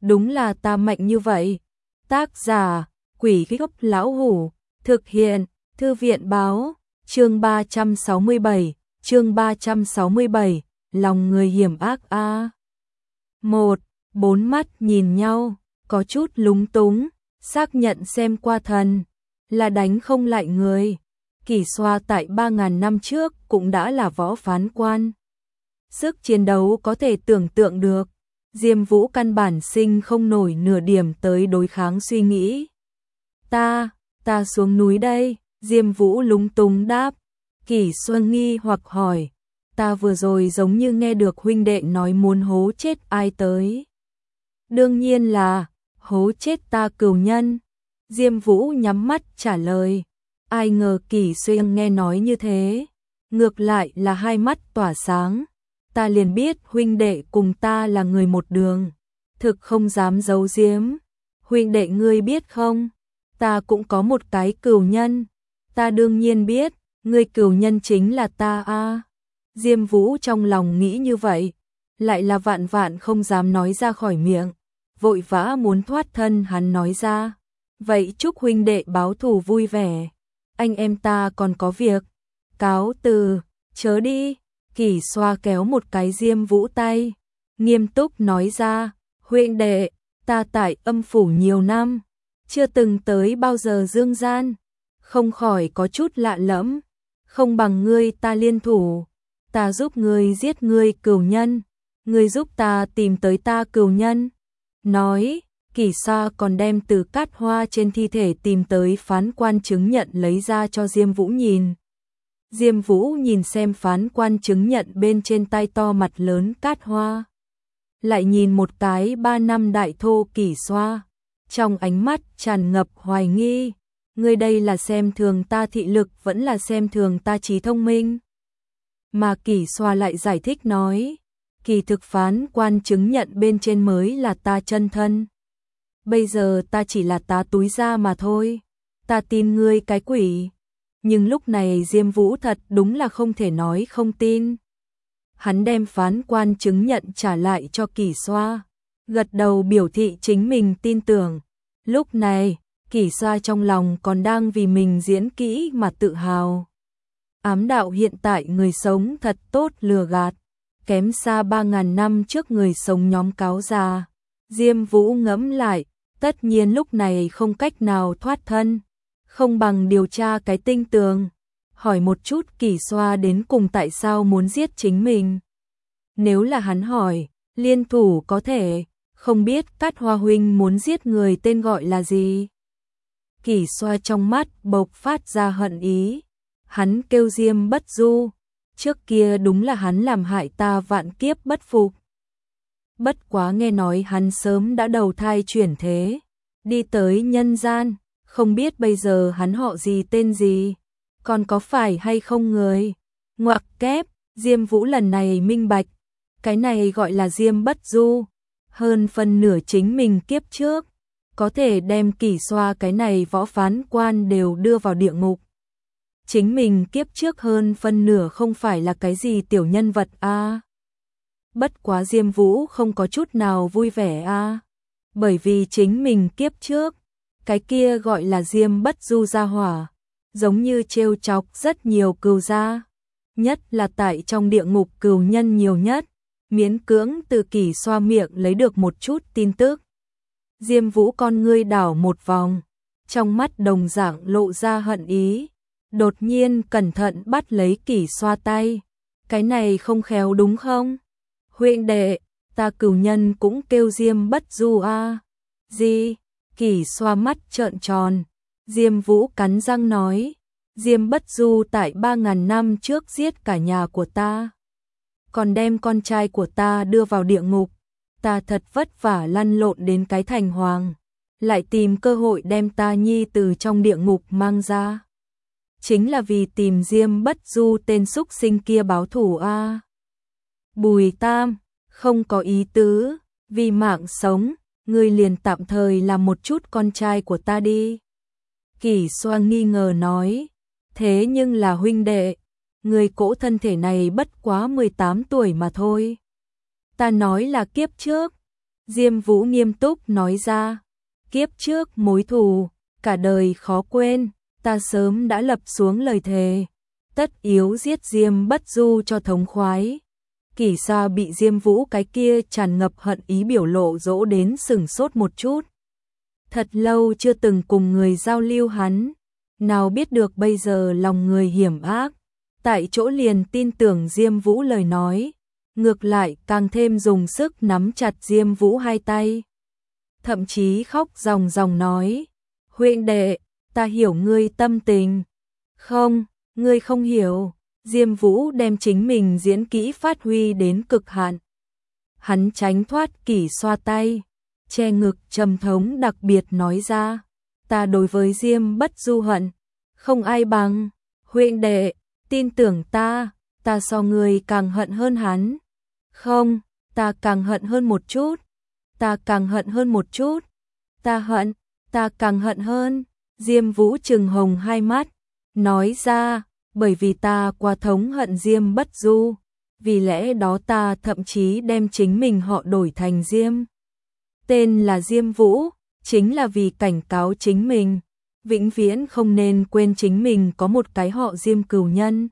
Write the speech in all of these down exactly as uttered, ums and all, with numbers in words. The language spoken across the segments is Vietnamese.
đúng là ta mạnh như vậy. Tác giả, Quỷ Gốc Lão Hủ, thực hiện, Thư viện báo, chương ba trăm sáu mươi bảy, chương ba trăm sáu mươi bảy, lòng người hiểm ác a. Một, bốn mắt nhìn nhau, có chút lúng túng, xác nhận xem qua thần, là đánh không lại người. Kỷ Xoa tại ba ngàn năm trước cũng đã là võ phán quan. Sức chiến đấu có thể tưởng tượng được, Diêm Vũ căn bản sinh không nổi nửa điểm tới đối kháng suy nghĩ. Ta, ta xuống núi đây, Diêm Vũ lúng túng đáp. Kỷ Xoa nghi hoặc hỏi, ta vừa rồi giống như nghe được huynh đệ nói muốn hố chết ai tới. Đương nhiên là, hố chết ta cừu nhân. Diêm Vũ nhắm mắt trả lời. Ai ngờ Kỷ Xuyên nghe nói như thế, ngược lại là hai mắt tỏa sáng. Ta liền biết huynh đệ cùng ta là người một đường, thực không dám giấu giếm. Huynh đệ ngươi biết không, ta cũng có một cái cừu nhân. Ta đương nhiên biết, ngươi cừu nhân chính là ta a. Diêm Vũ trong lòng nghĩ như vậy, lại là vạn vạn không dám nói ra khỏi miệng, vội vã muốn thoát thân. Hắn nói ra, vậy chúc huynh đệ báo thù vui vẻ, anh em ta còn có việc, cáo từ, chớ đi. Kỷ Xoa kéo một cái Diêm Vũ tay, nghiêm túc nói ra, huynh đệ, ta tại âm phủ nhiều năm, chưa từng tới bao giờ dương gian, không khỏi có chút lạ lẫm, không bằng ngươi ta liên thủ, ta giúp ngươi giết ngươi cừu nhân, ngươi giúp ta tìm tới ta cừu nhân. Nói, Kỷ Xoa còn đem từ cát hoa trên thi thể tìm tới phán quan chứng nhận lấy ra cho Diêm Vũ nhìn. Diêm Vũ nhìn xem phán quan chứng nhận bên trên tay to mặt lớn cát hoa, lại nhìn một cái ba năm đại thô Kỷ Xoa, trong ánh mắt tràn ngập hoài nghi, ngươi đây là xem thường ta thị lực vẫn là xem thường ta trí thông minh. Mà Kỷ Xoa lại giải thích nói, kỳ thực phán quan chứng nhận bên trên mới là ta chân thân. Bây giờ ta chỉ là tá túi ra mà thôi, ta tin ngươi cái quỷ. Nhưng lúc này Diêm Vũ thật đúng là không thể nói không tin. Hắn đem phán quan chứng nhận trả lại cho Kỷ Xoa, gật đầu biểu thị chính mình tin tưởng. Lúc này, Kỷ Xoa trong lòng còn đang vì mình diễn kỹ mà tự hào. Ám đạo hiện tại người sống thật tốt lừa gạt, kém xa ba ngàn năm trước người sống nhóm cáo già. Diêm Vũ ngẫm lại, tất nhiên lúc này không cách nào thoát thân, không bằng điều tra cái tinh tường, hỏi một chút Kỷ Xoa đến cùng tại sao muốn giết chính mình. Nếu là hắn hỏi, liên thủ có thể, không biết Cát Hoa huynh muốn giết người tên gọi là gì. Kỷ Xoa trong mắt bộc phát ra hận ý, hắn kêu Diêm Bất Du, trước kia đúng là hắn làm hại ta vạn kiếp bất phục. Bất quá nghe nói hắn sớm đã đầu thai chuyển thế, đi tới nhân gian, không biết bây giờ hắn họ gì tên gì, còn có phải hay không người. Ngoặc kép, Diêm Vũ lần này minh bạch, cái này gọi là Diêm Bất Du, hơn phân nửa chính mình kiếp trước, có thể đem Kỷ Xoa cái này võ phán quan đều đưa vào địa ngục. Chính mình kiếp trước hơn phân nửa không phải là cái gì tiểu nhân vật a. À. Bất quá Diêm Vũ không có chút nào vui vẻ a, à. Bởi vì chính mình kiếp trước, cái kia gọi là Diêm Bất Du gia hỏa, giống như trêu chọc rất nhiều cừu gia, nhất là tại trong địa ngục cừu nhân nhiều nhất, miễn cưỡng từ Kỷ Xoa miệng lấy được một chút tin tức. Diêm Vũ con ngươi đảo một vòng, trong mắt đồng dạng lộ ra hận ý, đột nhiên cẩn thận bắt lấy Kỷ Xoa tay. Cái này không khéo đúng không? Huynh đệ, ta cừu nhân cũng kêu Diêm Bất Du a. À. Gì? Kỷ Xoa mắt trợn tròn. Diêm Vũ cắn răng nói, Diêm Bất Du tại ba ngàn năm trước giết cả nhà của ta, còn đem con trai của ta đưa vào địa ngục. Ta thật vất vả lăn lộn đến cái thành hoàng, lại tìm cơ hội đem ta nhi từ trong địa ngục mang ra, chính là vì tìm Diêm Bất Du tên xúc sinh kia báo thù a. À. Bùi Tam, không có ý tứ, vì mạng sống, ngươi liền tạm thời làm một chút con trai của ta đi. Kỷ Xoa nghi ngờ nói, thế nhưng là huynh đệ, người cỗ thân thể này bất quá mười tám tuổi mà thôi. Ta nói là kiếp trước, Diêm Vũ nghiêm túc nói ra, kiếp trước mối thù, cả đời khó quên, ta sớm đã lập xuống lời thề, tất yếu giết Diêm Bất Du cho thống khoái. Kỷ Sa bị Diêm Vũ cái kia tràn ngập hận ý biểu lộ dỗ đến sửng sốt một chút. Thật lâu chưa từng cùng người giao lưu hắn, nào biết được bây giờ lòng người hiểm ác, tại chỗ liền tin tưởng Diêm Vũ lời nói, ngược lại càng thêm dùng sức nắm chặt Diêm Vũ hai tay. Thậm chí khóc ròng ròng nói, huynh đệ, ta hiểu ngươi tâm tình. Không, ngươi không hiểu. Diêm Vũ đem chính mình diễn kỹ phát huy đến cực hạn. Hắn tránh thoát Kỷ xoa tay, che ngực trầm thống đặc biệt nói ra, ta đối với Diêm Bất Du hận, không ai bằng, huynh đệ, tin tưởng ta, ta so ngươi càng hận hơn hắn. Không, ta càng hận hơn một chút, ta càng hận hơn một chút, ta hận, ta càng hận hơn. Diêm Vũ trừng hồng hai mắt, nói ra, bởi vì ta quá thống hận Diêm Bất Du, vì lẽ đó ta thậm chí đem chính mình họ đổi thành Diêm. Tên là Diêm Vũ, chính là vì cảnh cáo chính mình, vĩnh viễn không nên quên chính mình có một cái họ Diêm cửu nhân.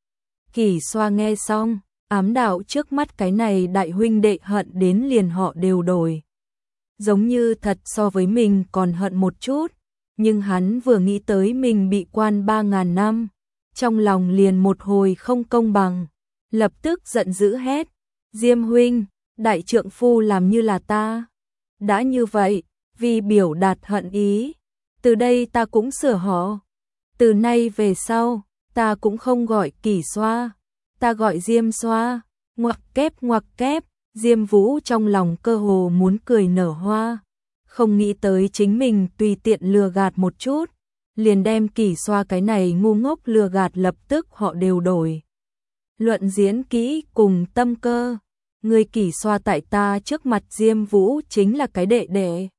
Kỷ xoa nghe xong, ám đạo trước mắt cái này đại huynh đệ hận đến liền họ đều đổi. Giống như thật so với mình còn hận một chút, nhưng hắn vừa nghĩ tới mình bị quan ba ngàn năm, trong lòng liền một hồi không công bằng, lập tức giận dữ hét, Diêm huynh, đại trượng phu làm như là ta. Đã như vậy, vì biểu đạt hận ý, từ đây ta cũng sửa họ. Từ nay về sau, ta cũng không gọi Kỷ xoa, ta gọi Diêm xoa, ngoặc kép ngoặc kép. Diêm Vũ trong lòng cơ hồ muốn cười nở hoa, không nghĩ tới chính mình tùy tiện lừa gạt một chút, liền đem Kỷ xoa cái này ngu ngốc lừa gạt lập tức họ đều đổi. Luận diễn kỹ cùng tâm cơ, người Kỷ xoa tại ta trước mặt Diêm Vũ chính là cái đệ đệ.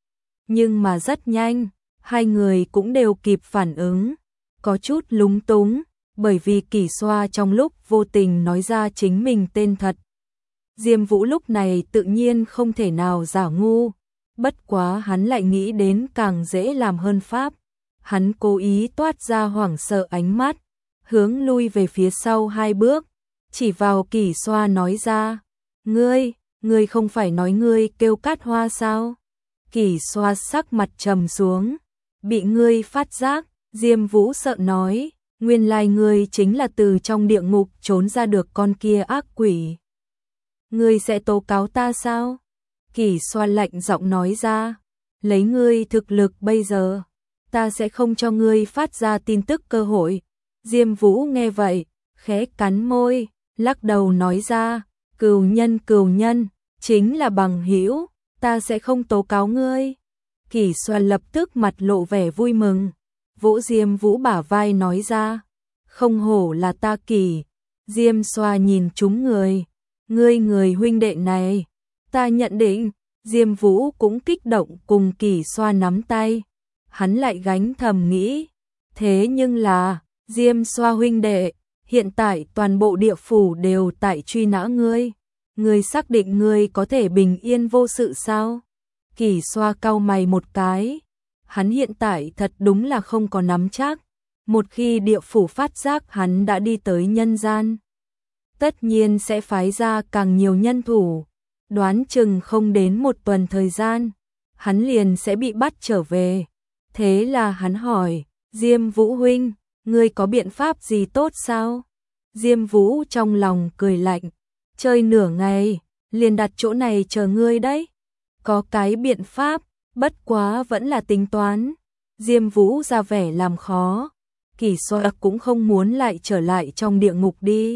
Nhưng mà rất nhanh, hai người cũng đều kịp phản ứng, có chút lúng túng, bởi vì Kỷ xoa trong lúc vô tình nói ra chính mình tên thật. Diêm Vũ lúc này tự nhiên không thể nào giả ngu, bất quá hắn lại nghĩ đến càng dễ làm hơn pháp. Hắn cố ý toát ra hoảng sợ ánh mắt, hướng lui về phía sau hai bước, chỉ vào Kỷ xoa nói ra, ngươi, ngươi không phải nói ngươi kêu Cát Hoa sao? Kỷ xoa sắc mặt trầm xuống, bị ngươi phát giác. Diêm Vũ sợ nói, nguyên lai ngươi chính là từ trong địa ngục trốn ra được con kia ác quỷ. Ngươi sẽ tố cáo ta sao? Kỷ xoa lạnh giọng nói ra, lấy ngươi thực lực bây giờ, ta sẽ không cho ngươi phát ra tin tức cơ hội. Diêm Vũ nghe vậy, khẽ cắn môi, lắc đầu nói ra, cừu nhân cừu nhân, chính là bằng hữu, ta sẽ không tố cáo ngươi. Kỷ xoa lập tức mặt lộ vẻ vui mừng, vỗ Diêm Vũ bả vai nói ra, không hổ là ta Kỷ. Diêm xoa nhìn chúng người, ngươi người huynh đệ này, ta nhận định. Diêm Vũ cũng kích động cùng Kỷ xoa nắm tay, hắn lại gánh thầm nghĩ, thế nhưng là, Diêm xoa huynh đệ, hiện tại toàn bộ địa phủ đều tại truy nã ngươi, ngươi xác định ngươi có thể bình yên vô sự sao? Kỷ xoa cau mày một cái, hắn hiện tại thật đúng là không có nắm chắc, một khi địa phủ phát giác hắn đã đi tới nhân gian, tất nhiên sẽ phái ra càng nhiều nhân thủ, đoán chừng không đến một tuần thời gian, hắn liền sẽ bị bắt trở về. Thế là hắn hỏi, Diêm Vũ huynh, ngươi có biện pháp gì tốt sao? Diêm Vũ trong lòng cười lạnh, chơi nửa ngày, liền đặt chỗ này chờ ngươi đấy. Có cái biện pháp, bất quá vẫn là tính toán. Diêm Vũ ra vẻ làm khó, Kỷ xoa cũng không muốn lại trở lại trong địa ngục đi.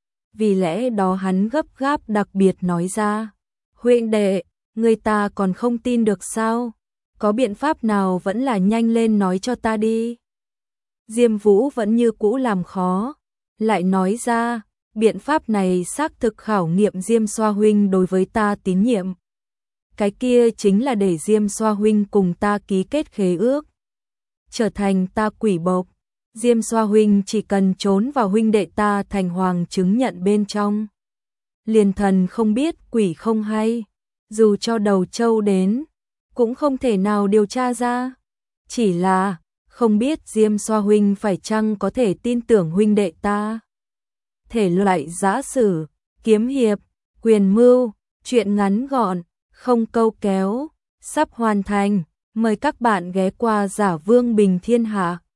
Vì lẽ đó hắn gấp gáp đặc biệt nói ra, huynh đệ, người ta còn không tin được sao? Có biện pháp nào vẫn là nhanh lên nói cho ta đi. Diêm Vũ vẫn như cũ làm khó, lại nói ra, biện pháp này xác thực khảo nghiệm Diêm xoa huynh đối với ta tín nhiệm. Cái kia chính là để Diêm xoa huynh cùng ta ký kết khế ước, trở thành ta quỷ bộc. Diêm xoa huynh chỉ cần trốn vào huynh đệ ta thành hoàng chứng nhận bên trong, liền thần không biết quỷ không hay. dù cho đầu trâu đến, cũng không thể nào điều tra ra. Chỉ là, không biết Diêm Xoa huynh phải chăng có thể tin tưởng huynh đệ ta. Thể loại giã sử, kiếm hiệp, quyền mưu, truyện ngắn gọn, không câu kéo, sắp hoàn thành. Mời các bạn ghé qua Giả Vương Bình Thiên Hạ.